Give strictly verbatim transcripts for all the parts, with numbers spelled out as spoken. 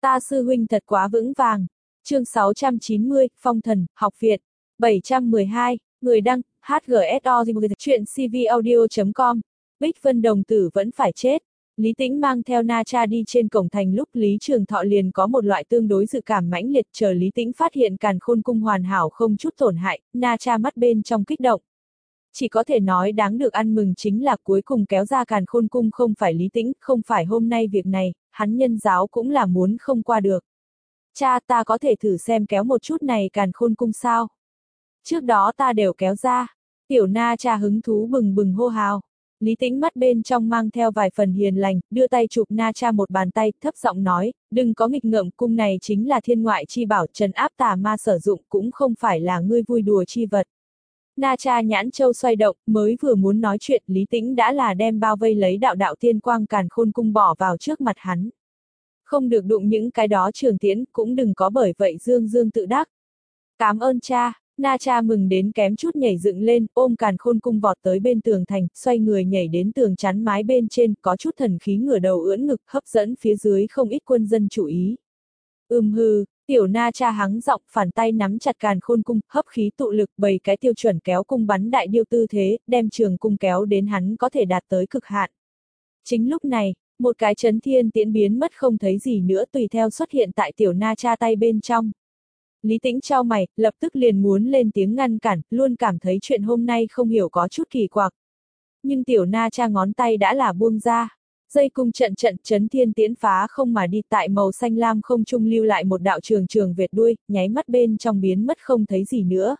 Ta sư huynh thật quá vững vàng. Chương sáu trăm chín mươi, Phong Thần, Học Viện. bảy trăm mười hai, người đăng, hát giê ét o chuyện cvaudio chấm com. Bích Vân đồng tử vẫn phải chết. Lý Tĩnh mang theo Na Cha đi trên cổng thành lúc Lý Trường Thọ liền có một loại tương đối dự cảm mãnh liệt, chờ Lý Tĩnh phát hiện càn khôn cung hoàn hảo không chút tổn hại, Na Cha mắt bên trong kích động. Chỉ có thể nói đáng được ăn mừng chính là cuối cùng kéo ra càn khôn cung không phải Lý Tĩnh, không phải hôm nay việc này, hắn nhân giáo cũng là muốn không qua được. Cha, ta có thể thử xem kéo một chút này càn khôn cung sao? Trước đó ta đều kéo ra. Tiểu Na Cha hứng thú bừng bừng hô hào. Lý Tĩnh mắt bên trong mang theo vài phần hiền lành, đưa tay chụp Na Cha một bàn tay, thấp giọng nói, đừng có nghịch ngợm, cung này chính là thiên ngoại chi bảo, trấn áp tà ma sử dụng, cũng không phải là ngươi vui đùa chi vật. Na Cha nhãn châu xoay động, mới vừa muốn nói chuyện, Lý Tĩnh đã là đem bao vây lấy đạo đạo tiên quang càn khôn cung bỏ vào trước mặt hắn. Không được đụng những cái đó trường tiễn, cũng đừng có bởi vậy dương dương tự đắc. Cảm ơn cha. Na Cha mừng đến kém chút nhảy dựng lên, ôm càn khôn cung vọt tới bên tường thành, xoay người nhảy đến tường chắn mái bên trên, có chút thần khí ngửa đầu ưỡn ngực, hấp dẫn phía dưới không ít quân dân chú ý. Ừm hừ, tiểu Na Cha hắng giọng, phản tay nắm chặt càn khôn cung, hấp khí tụ lực, bày cái tiêu chuẩn kéo cung bắn đại điêu tư thế, đem trường cung kéo đến hắn có thể đạt tới cực hạn. Chính lúc này, một cái chấn thiên tiễn biến mất không thấy gì nữa tùy theo xuất hiện tại tiểu Na Cha tay bên trong. Lý Tĩnh chau mày, lập tức liền muốn lên tiếng ngăn cản, luôn cảm thấy chuyện hôm nay không hiểu có chút kỳ quặc. Nhưng tiểu Na Cha ngón tay đã là buông ra. Dây cung trận trận chấn thiên tiễn phá không mà đi, tại màu xanh lam không trung lưu lại một đạo trường trường vệt đuôi, nháy mắt bên trong biến mất không thấy gì nữa.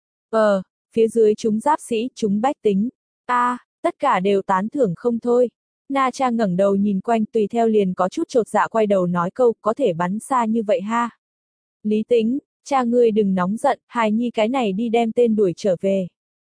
Ờ, phía dưới chúng giáp sĩ, chúng bách tính. A, à, tất cả đều tán thưởng không thôi. Na Cha ngẩng đầu nhìn quanh, tùy theo liền có chút chột dạ quay đầu nói câu, có thể bắn xa như vậy ha. Lý Tĩnh, cha ngươi đừng nóng giận, hài nhi cái này đi đem tên đuổi trở về.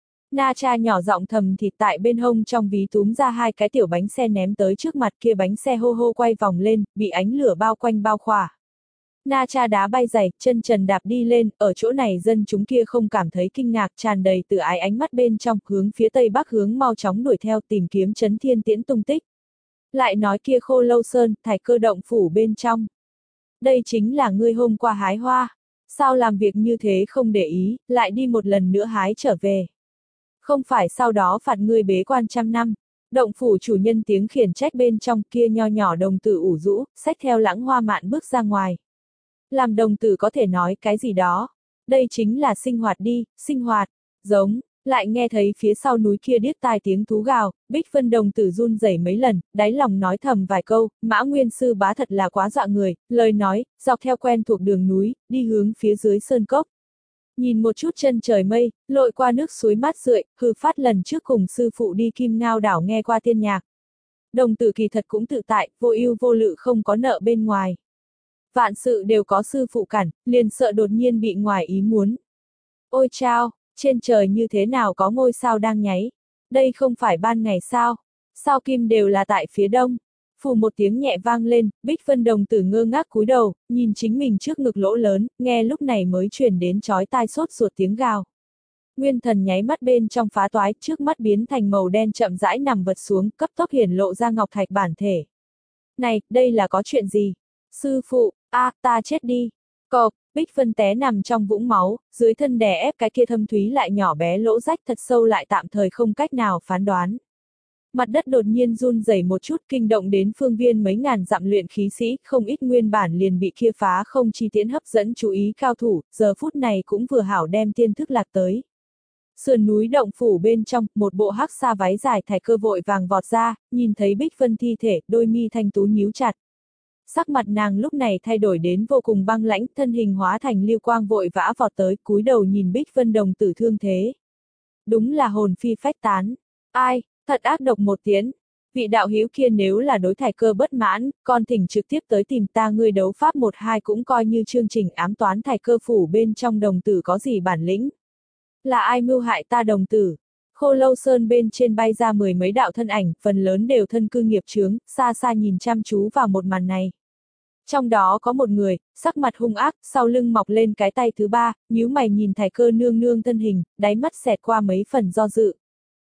Na Cha nhỏ giọng thầm thịt, tại bên hông trong ví túm ra hai cái tiểu bánh xe ném tới trước mặt, kia bánh xe hô hô quay vòng lên, bị ánh lửa bao quanh bao khỏa. Na Cha đá bay giày, chân trần đạp đi lên, ở chỗ này dân chúng kia không cảm thấy kinh ngạc, tràn đầy tự ái ánh mắt bên trong, hướng phía tây bắc hướng mau chóng đuổi theo tìm kiếm chấn thiên tiễn tung tích. Lại nói kia Khô Lâu Sơn, Thải Cơ động phủ bên trong. Đây chính là ngươi hôm qua hái hoa. Sao làm việc như thế không để ý, lại đi một lần nữa hái trở về. Không phải sau đó phạt ngươi bế quan trăm năm. Động phủ chủ nhân tiếng khiển trách bên trong, kia nho nhỏ đồng tử ủ rũ, xách theo lãng hoa mạn bước ra ngoài. Làm đồng tử có thể nói cái gì đó. Đây chính là sinh hoạt đi, sinh hoạt. Giống, lại nghe thấy phía sau núi kia điếc tai tiếng thú gào, Bích Vân đồng tử run rẩy mấy lần, đáy lòng nói thầm vài câu, Mã Nguyên sư bá thật là quá dọa người, lời nói, dọc theo quen thuộc đường núi, đi hướng phía dưới sơn cốc. Nhìn một chút chân trời mây, lội qua nước suối mát rượi, hư phát lần trước cùng sư phụ đi Kim Ngao đảo nghe qua tiên nhạc. Đồng tử kỳ thật cũng tự tại, vô ưu vô lự không có nợ bên ngoài. Vạn sự đều có sư phụ cản, liền sợ đột nhiên bị ngoài ý muốn. Ôi chao, trên trời như thế nào có ngôi sao đang nháy? Đây không phải ban ngày sao? Sao kim đều là tại phía đông? Phù một tiếng nhẹ vang lên, Bích Vân đồng tử ngơ ngác cúi đầu, nhìn chính mình trước ngực lỗ lớn, nghe lúc này mới truyền đến chói tai sốt ruột tiếng gào. Nguyên thần nháy mắt bên trong phá toái, trước mắt biến thành màu đen chậm rãi nằm vật xuống, cấp tốc hiển lộ ra ngọc thạch bản thể. Này, đây là có chuyện gì? Sư phụ, a, à, ta chết đi. Cộp, Bích Vân té nằm trong vũng máu, dưới thân đè ép cái kia thâm thúy lại nhỏ bé lỗ rách thật sâu lại tạm thời không cách nào phán đoán. Mặt đất đột nhiên run rẩy một chút, kinh động đến phương viên mấy ngàn dặm luyện khí sĩ, không ít nguyên bản liền bị kia phá không chi tiễn hấp dẫn chú ý cao thủ, giờ phút này cũng vừa hảo đem tiên thức lạc tới. Sườn núi động phủ bên trong, một bộ hắc sa váy dài Thải Cơ vội vàng vọt ra, nhìn thấy Bích Vân thi thể, đôi mi thanh tú nhíu chặt. Sắc mặt nàng lúc này thay đổi đến vô cùng băng lãnh, thân hình hóa thành lưu quang vội vã vọt tới, cúi đầu nhìn Bích Vân đồng tử thương thế. Đúng là hồn phi phách tán. Ai, thật ác độc một tiếng. Vị đạo hữu kia nếu là đối Thải Cơ bất mãn, con thỉnh trực tiếp tới tìm ta, ngươi đấu pháp một hai cũng coi như chương trình ám toán Thải Cơ phủ bên trong đồng tử có gì bản lĩnh. Là ai mưu hại ta đồng tử? Khô Lâu Sơn bên trên bay ra mười mấy đạo thân ảnh, phần lớn đều thân cư nghiệp chướng, xa xa nhìn chăm chú vào một màn này. Trong đó có một người, sắc mặt hung ác, sau lưng mọc lên cái tay thứ ba, nhíu mày nhìn Thải Cơ nương nương thân hình, đáy mắt xẹt qua mấy phần do dự.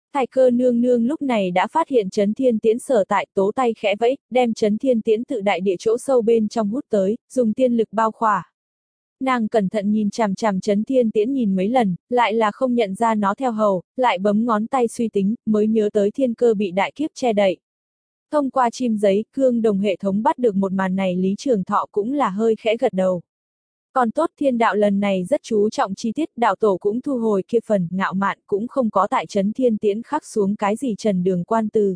Thái cơ nương nương lúc này đã phát hiện Chấn Thiên Tiễn sở tại, tố tay khẽ vẫy, đem Chấn Thiên Tiễn tự đại địa chỗ sâu bên trong hút tới, dùng tiên lực bao khỏa. Nàng cẩn thận nhìn chằm chằm Chấn Thiên Tiễn nhìn mấy lần, lại là không nhận ra nó theo hầu, lại bấm ngón tay suy tính, mới nhớ tới thiên cơ bị đại kiếp che đậy. Thông qua chim giấy, cương đồng hệ thống bắt được một màn này, Lý Trường Thọ cũng là hơi khẽ gật đầu. Còn tốt thiên đạo lần này rất chú trọng chi tiết, đạo tổ cũng thu hồi kia phần, ngạo mạn cũng không có tại Chấn Thiên Tiễn khắc xuống cái gì trần đường quan từ.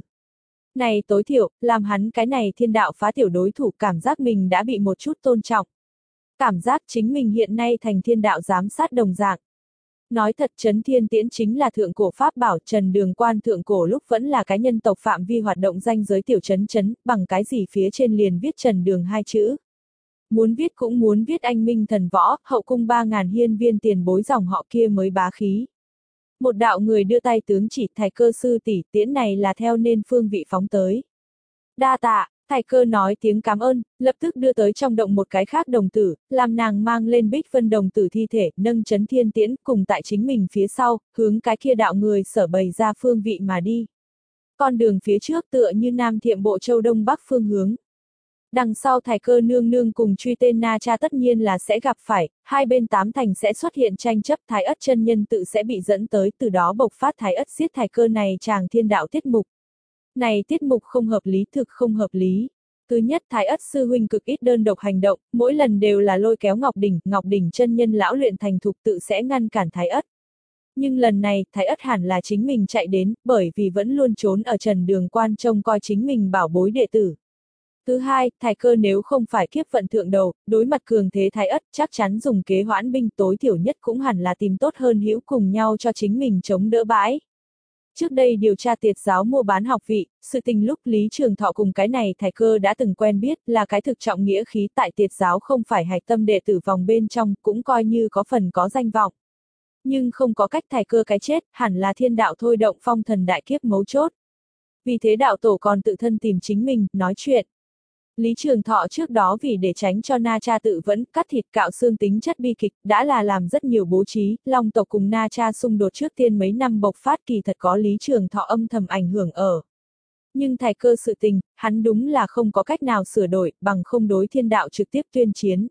Này tối thiểu, làm hắn cái này thiên đạo phá tiểu đối thủ cảm giác mình đã bị một chút tôn trọng. Cảm giác chính mình hiện nay thành thiên đạo giám sát đồng dạng. Nói thật Chấn Thiên Tiễn chính là thượng cổ pháp bảo, trần đường quan thượng cổ lúc vẫn là cái nhân tộc phạm vi hoạt động danh giới tiểu chấn chấn, bằng cái gì phía trên liền viết trần đường hai chữ. Muốn viết cũng muốn viết anh minh thần võ, hậu cung ba ngàn hiên viên tiền bối dòng họ kia mới bá khí. Một đạo người đưa tay tướng chỉ, Thái cơ sư tỷ, tiễn này là theo nên phương vị phóng tới. Đa tạ, Thái cơ nói tiếng cảm ơn, lập tức đưa tới trong động một cái khác đồng tử, làm nàng mang lên Bích Vân đồng tử thi thể, nâng Chấn Thiên Tiễn cùng tại chính mình phía sau, hướng cái kia đạo người sở bày ra phương vị mà đi. Con đường phía trước tựa như Nam Thiệm Bộ Châu Đông Bắc phương hướng. Đằng sau Thái cơ nương nương cùng truy tên Na Cha tất nhiên là sẽ gặp phải, hai bên tám thành sẽ xuất hiện tranh chấp, Thái ất chân nhân tự sẽ bị dẫn tới, từ đó bộc phát Thái ất giết Thái cơ này chàng thiên đạo tiết mục. Này tiết mục không hợp lý, thực không hợp lý. Thứ nhất, Thái ất sư huynh cực ít đơn độc hành động, mỗi lần đều là lôi kéo Ngọc Đỉnh, Ngọc Đỉnh chân nhân lão luyện thành thục tự sẽ ngăn cản Thái ất. Nhưng lần này, Thái ất hẳn là chính mình chạy đến, bởi vì vẫn luôn trốn ở trần đường quan trông coi chính mình bảo bối đệ tử. Thứ hai, Thái cơ nếu không phải kiếp vận thượng đầu, đối mặt cường thế Thái ất, chắc chắn dùng kế hoãn binh, tối thiểu nhất cũng hẳn là tìm tốt hơn hữu cùng nhau cho chính mình chống đỡ bãi. Trước đây điều tra Tiệt giáo mua bán học vị, sự tình lúc Lý Trường Thọ cùng cái này Thái cơ đã từng quen biết, là cái thực trọng nghĩa khí tại Tiệt giáo không phải hạch tâm đệ tử vòng bên trong, cũng coi như có phần có danh vọng. Nhưng không có cách, Thái cơ cái chết, hẳn là thiên đạo thôi động phong thần đại kiếp mấu chốt. Vì thế đạo tổ còn tự thân tìm chính mình, nói chuyện. Lý Trường Thọ trước đó vì để tránh cho Na Cha tự vẫn, cắt thịt cạo xương tính chất bi kịch, đã là làm rất nhiều bố trí, Long tộc cùng Na Cha xung đột trước tiên mấy năm bộc phát, kỳ thật có Lý Trường Thọ âm thầm ảnh hưởng ở. Nhưng Thái cơ sự tình, hắn đúng là không có cách nào sửa đổi, bằng không đối thiên đạo trực tiếp tuyên chiến.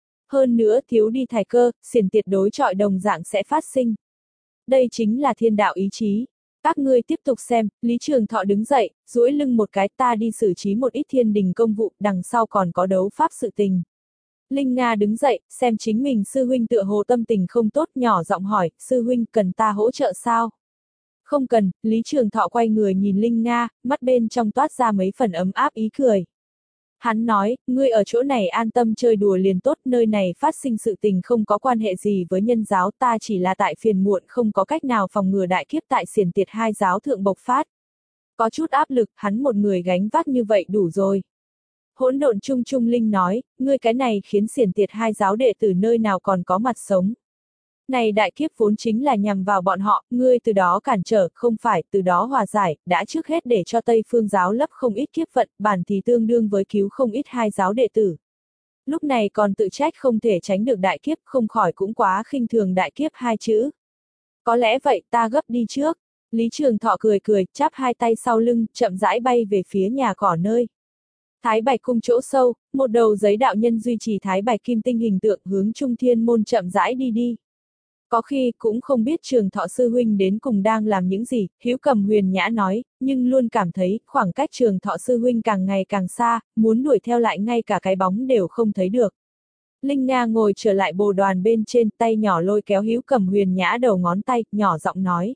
Hơn nữa thiếu đi Thái cơ, xiển tiệt đối chọi đồng dạng sẽ phát sinh. Đây chính là thiên đạo ý chí. Các ngươi tiếp tục xem, Lý Trường Thọ đứng dậy, duỗi lưng một cái, ta đi xử trí một ít thiên đình công vụ, đằng sau còn có đấu pháp sự tình. Linh Nga đứng dậy, xem chính mình sư huynh tựa hồ tâm tình không tốt, nhỏ giọng hỏi, sư huynh cần ta hỗ trợ sao? Không cần, Lý Trường Thọ quay người nhìn Linh Nga, mắt bên trong toát ra mấy phần ấm áp ý cười. Hắn nói, ngươi ở chỗ này an tâm chơi đùa liền tốt, nơi này phát sinh sự tình không có quan hệ gì với nhân giáo, ta chỉ là tại phiền muộn không có cách nào phòng ngừa đại kiếp tại xiển tiệt hai giáo thượng bộc phát. Có chút áp lực, hắn một người gánh vác như vậy đủ rồi. Hỗn độn Trung Trung Linh nói, ngươi cái này khiến xiển tiệt hai giáo đệ tử nơi nào còn có mặt sống. Này đại kiếp vốn chính là nhằm vào bọn họ, ngươi từ đó cản trở, không phải, từ đó hòa giải, đã trước hết để cho Tây Phương giáo lấp không ít kiếp vận, bản thì tương đương với cứu không ít hai giáo đệ tử. Lúc này còn tự trách không thể tránh được đại kiếp, không khỏi cũng quá khinh thường đại kiếp hai chữ. Có lẽ vậy, ta gấp đi trước. Lý Trường Thọ cười cười, chắp hai tay sau lưng, chậm rãi bay về phía nhà cỏ nơi. Thái Bạch cung chỗ sâu, một đầu giấy đạo nhân duy trì Thái Bạch kim tinh hình tượng hướng Trung Thiên môn chậm rãi đi đi. Có khi cũng không biết Trường Thọ sư huynh đến cùng đang làm những gì, Hữu Cầm huyền nhã nói, nhưng luôn cảm thấy khoảng cách Trường Thọ sư huynh càng ngày càng xa, muốn đuổi theo lại ngay cả cái bóng đều không thấy được. Linh Nga ngồi trở lại bồ đoàn bên trên, tay nhỏ lôi kéo Hữu Cầm huyền nhã đầu ngón tay, nhỏ giọng nói.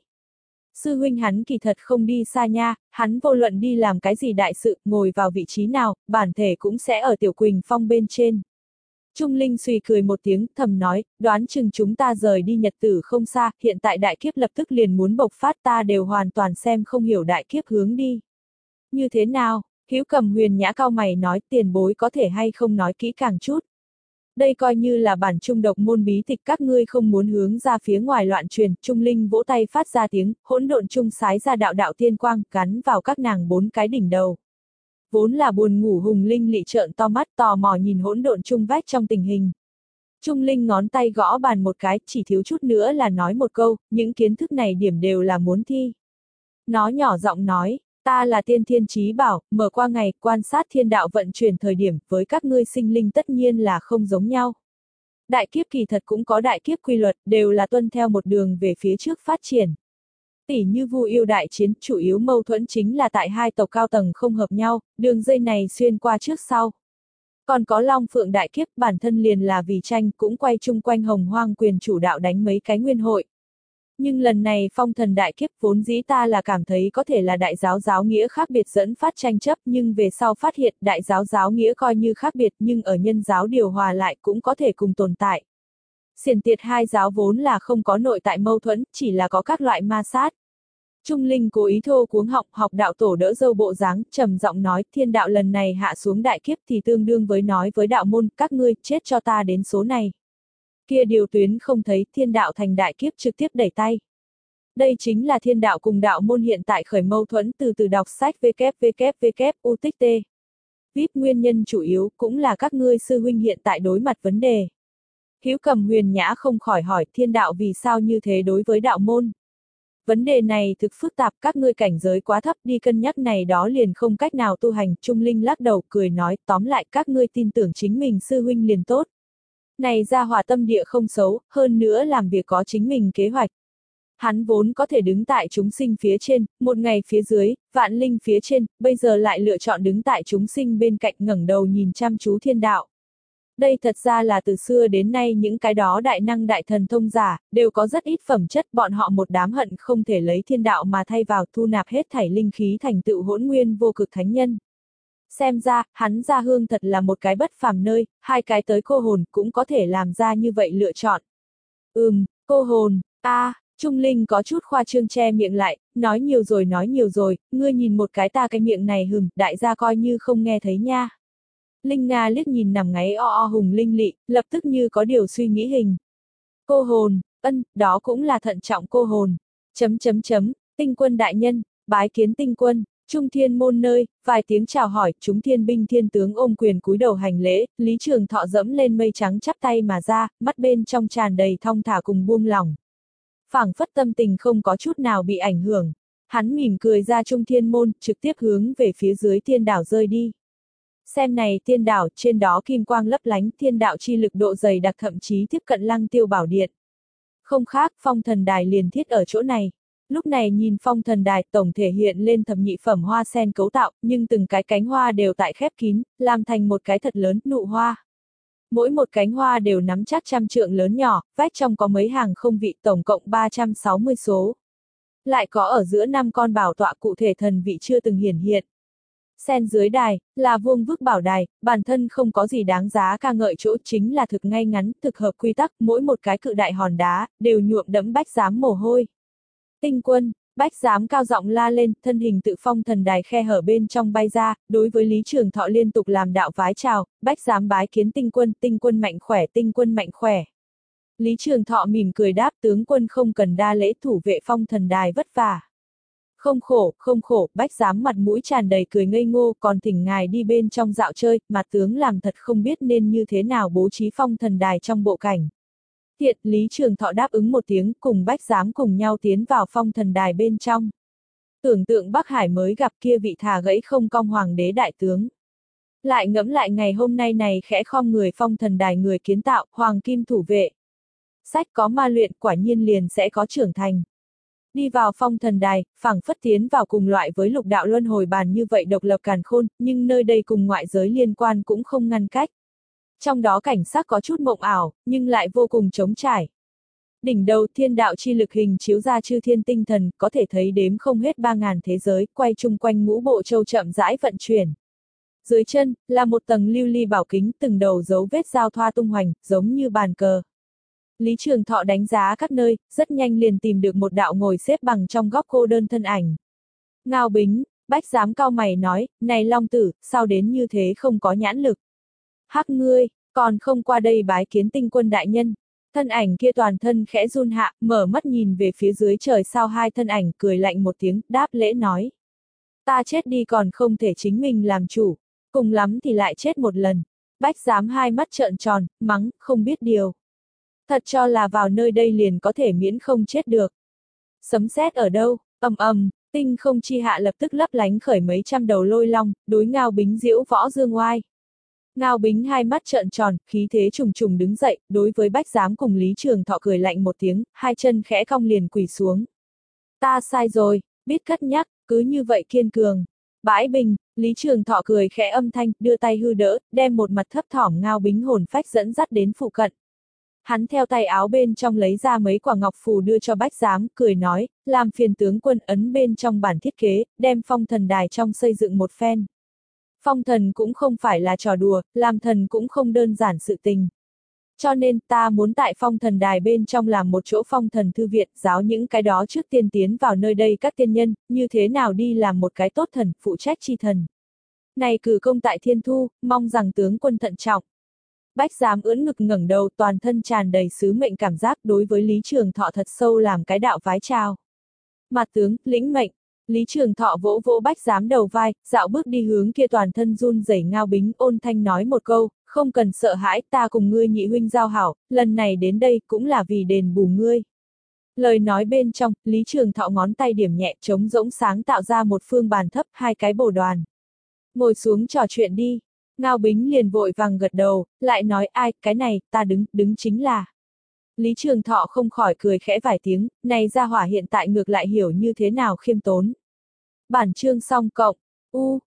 Sư huynh hắn kỳ thật không đi xa nha, hắn vô luận đi làm cái gì đại sự, ngồi vào vị trí nào, bản thể cũng sẽ ở Tiểu Quỳnh Phong bên trên. Trung Linh suy cười một tiếng, thầm nói, đoán chừng chúng ta rời đi nhật tử không xa, hiện tại đại kiếp lập tức liền muốn bộc phát, ta đều hoàn toàn xem không hiểu đại kiếp hướng đi. Như thế nào? Hữu Cầm huyền nhã cao mày nói, tiền bối có thể hay không nói kỹ càng chút. Đây coi như là bản trung độc môn bí tịch, các ngươi không muốn hướng ra phía ngoài loạn truyền. Trung Linh vỗ tay phát ra tiếng, hỗn độn trung sái ra đạo đạo tiên quang, gắn vào các nàng bốn cái đỉnh đầu. Vốn là buồn ngủ Hùng Linh lị trợn to mắt tò mò nhìn hỗn độn trung vách trong tình hình. Trung Linh ngón tay gõ bàn một cái, chỉ thiếu chút nữa là nói một câu, những kiến thức này điểm đều là muốn thi. nó nhỏ giọng nói, ta là tiên thiên chí bảo, mở qua ngày, quan sát thiên đạo vận chuyển thời điểm, với các ngươi sinh linh tất nhiên là không giống nhau. Đại kiếp kỳ thật cũng có đại kiếp quy luật, đều là tuân theo một đường về phía trước phát triển. Tỷ như Vu Yêu đại chiến, chủ yếu mâu thuẫn chính là tại hai tộc cao tầng không hợp nhau, đường dây này xuyên qua trước sau. Còn có Long Phượng đại kiếp, bản thân liền là vì tranh, cũng quay chung quanh Hồng Hoang quyền chủ đạo đánh mấy cái nguyên hội. Nhưng lần này phong thần đại kiếp vốn dĩ ta là cảm thấy có thể là đại giáo giáo nghĩa khác biệt dẫn phát tranh chấp, nhưng về sau phát hiện đại giáo giáo nghĩa coi như khác biệt nhưng ở nhân giáo điều hòa lại cũng có thể cùng tồn tại. Xiển Tiệt hai giáo vốn là không có nội tại mâu thuẫn, chỉ là có các loại ma sát. Trung Linh cố ý thô cuống họng, học đạo tổ đỡ dâu bộ dáng, trầm giọng nói, thiên đạo lần này hạ xuống đại kiếp thì tương đương với nói với đạo môn, các ngươi chết cho ta đến số này. Kia điều tuyến không thấy, thiên đạo thành đại kiếp trực tiếp đẩy tay. Đây chính là thiên đạo cùng đạo môn hiện tại khởi mâu thuẫn, từ từ đọc sách www u tích t. vê i pê nguyên nhân chủ yếu cũng là các ngươi sư huynh hiện tại đối mặt vấn đề. Hữu Cầm Huyền Nhã không khỏi hỏi, thiên đạo vì sao như thế đối với đạo môn. Vấn đề này thực phức tạp, các ngươi cảnh giới quá thấp, đi cân nhắc này đó liền không cách nào tu hành. Trung Linh lắc đầu cười nói, tóm lại các ngươi tin tưởng chính mình sư huynh liền tốt. Này ra hỏa tâm địa không xấu, hơn nữa làm việc có chính mình kế hoạch. Hắn vốn có thể đứng tại chúng sinh phía trên, một ngày phía dưới, vạn linh phía trên, bây giờ lại lựa chọn đứng tại chúng sinh bên cạnh ngẩng đầu nhìn chăm chú thiên đạo. Đây thật ra là từ xưa đến nay những cái đó đại năng đại thần thông giả, đều có rất ít phẩm chất, bọn họ một đám hận không thể lấy thiên đạo mà thay vào, thu nạp hết thảy linh khí thành tựu hỗn nguyên vô cực thánh nhân. Xem ra, hắn ra hương thật là một cái bất phàm nơi, hai cái tới cô hồn cũng có thể làm ra như vậy lựa chọn. Ừm, cô hồn, a à, Trung Linh có chút khoa trương che miệng lại, nói nhiều rồi nói nhiều rồi, ngươi nhìn một cái ta cái miệng này hừm, đại gia coi như không nghe thấy nha. Linh Nga liếc nhìn nằm ngáy o o hùng linh lị, lập tức như có điều suy nghĩ hình. Cô hồn, ân, đó cũng là thận trọng cô hồn. Chấm chấm chấm, tinh quân đại nhân, bái kiến tinh quân, trung thiên môn nơi, vài tiếng chào hỏi, chúng thiên binh thiên tướng ôm quyền cúi đầu hành lễ, Lý Trường Thọ dẫm lên mây trắng chắp tay mà ra, mắt bên trong tràn đầy thong thả cùng buông lòng. Phảng phất tâm tình không có chút nào bị ảnh hưởng. Hắn mỉm cười ra trung thiên môn, trực tiếp hướng về phía dưới thiên đảo rơi đi. Xem này thiên đảo, trên đó kim quang lấp lánh, thiên đạo chi lực độ dày đặc thậm chí tiếp cận Lăng Tiêu Bảo Điện. Không khác, phong thần đài liền thiết ở chỗ này. Lúc này nhìn phong thần đài, tổng thể hiện lên thập nhị phẩm hoa sen cấu tạo, nhưng từng cái cánh hoa đều tại khép kín, làm thành một cái thật lớn, nụ hoa. Mỗi một cánh hoa đều nắm chắc trăm trượng lớn nhỏ, vách trong có mấy hàng không vị, tổng cộng ba trăm sáu mươi số. Lại có ở giữa năm con bảo tọa cụ thể thần vị chưa từng hiển hiện. Sen dưới đài, là vuông vức bảo đài, bản thân không có gì đáng giá ca ngợi chỗ, chính là thực ngay ngắn, thực hợp quy tắc, mỗi một cái cự đại hòn đá, đều nhuộm đẫm Bách Giám mồ hôi. Tinh quân, Bách Giám cao giọng la lên, thân hình tự phong thần đài khe hở bên trong bay ra, đối với Lý Trường Thọ liên tục làm đạo vái chào, Bách Giám bái kiến tinh quân, tinh quân mạnh khỏe, tinh quân mạnh khỏe. Lý Trường Thọ mỉm cười đáp, tướng quân không cần đa lễ, thủ vệ phong thần đài vất vả. Không khổ, không khổ, Bách Giám mặt mũi tràn đầy cười ngây ngô, còn thỉnh ngài đi bên trong dạo chơi, mà tướng làm thật không biết nên như thế nào bố trí phong thần đài trong bộ cảnh. Thiện, Lý Trường Thọ đáp ứng một tiếng, cùng Bách Giám cùng nhau tiến vào phong thần đài bên trong. Tưởng tượng Bắc Hải mới gặp kia vị thà gãy không cong hoàng đế đại tướng. Lại ngẫm lại ngày hôm nay này khẽ khom người phong thần đài người kiến tạo, hoàng kim thủ vệ. Sách có ma luyện, quả nhiên liền sẽ có trưởng thành. Đi vào phong thần đài, phảng phất tiến vào cùng loại với lục đạo luân hồi bàn như vậy độc lập càn khôn, nhưng nơi đây cùng ngoại giới liên quan cũng không ngăn cách. Trong đó cảnh sắc có chút mộng ảo, nhưng lại vô cùng trống trải. Đỉnh đầu thiên đạo chi lực hình chiếu ra chư thiên tinh thần, có thể thấy đếm không hết ba ngàn thế giới, quay chung quanh ngũ bộ châu chậm rãi vận chuyển. Dưới chân, là một tầng lưu ly bảo kính, từng đầu dấu vết giao thoa tung hoành, giống như bàn cờ. Lý Trường Thọ đánh giá các nơi, rất nhanh liền tìm được một đạo ngồi xếp bằng trong góc cô đơn thân ảnh. Ngao Bính, Bách Giám cao mày nói, này Long Tử, sao đến như thế không có nhãn lực. Hắc ngươi, còn không qua đây bái kiến tinh quân đại nhân. Thân ảnh kia toàn thân khẽ run hạ, mở mắt nhìn về phía dưới trời sao hai thân ảnh cười lạnh một tiếng, đáp lễ nói. Ta chết đi còn không thể chính mình làm chủ, cùng lắm thì lại chết một lần. Bách Giám hai mắt trợn tròn, mắng, không biết điều. Thật cho là vào nơi đây liền có thể miễn không chết được. Sấm sét ở đâu, ầm ầm, Tinh không chi hạ lập tức lấp lánh khởi mấy trăm đầu lôi long, đối Ngao Bính diễu võ dương oai. Ngao Bính hai mắt trợn tròn, khí thế trùng trùng đứng dậy, đối với Bách Giám cùng Lý Trường Thọ cười lạnh một tiếng, hai chân khẽ cong liền quỳ xuống. Ta sai rồi, biết cất nhắc, cứ như vậy kiên cường. Bãi bình, Lý Trường Thọ cười khẽ âm thanh, đưa tay hư đỡ, đem một mặt thấp thỏm Ngao Bính hồn phách dẫn dắt đến phụ cận. Hắn theo tay áo bên trong lấy ra mấy quả ngọc phù đưa cho Bách Giám, cười nói, làm phiền tướng quân ấn bên trong bản thiết kế, đem phong thần đài trong xây dựng một phen. Phong thần cũng không phải là trò đùa, làm thần cũng không đơn giản sự tình. Cho nên ta muốn tại phong thần đài bên trong làm một chỗ phong thần thư viện, giáo những cái đó trước tiên tiến vào nơi đây các tiên nhân, như thế nào đi làm một cái tốt thần, phụ trách chi thần. Này cử công tại Thiên Thu, mong rằng tướng quân thận trọng. Bách Giám ưỡn ngực ngẩng đầu, toàn thân tràn đầy sứ mệnh cảm giác, đối với Lý Trường Thọ thật sâu làm cái đạo vái chào. Mặt tướng, lĩnh mệnh. Lý Trường Thọ vỗ vỗ Bách Giám đầu vai, dạo bước đi hướng kia toàn thân run rẩy Ngao Bính, ôn thanh nói một câu, không cần sợ hãi, ta cùng ngươi nhị huynh giao hảo, lần này đến đây cũng là vì đền bù ngươi. Lời nói bên trong, Lý Trường Thọ ngón tay điểm nhẹ, trống rỗng sáng tạo ra một phương bàn thấp, hai cái bồ đoàn. Ngồi xuống trò chuyện đi. Ngao Bính liền vội vàng gật đầu, lại nói ai, cái này, ta đứng, đứng chính là. Lý Trường Thọ không khỏi cười khẽ vài tiếng, này gia hỏa hiện tại ngược lại hiểu như thế nào khiêm tốn. Bản chương xong cộng, u,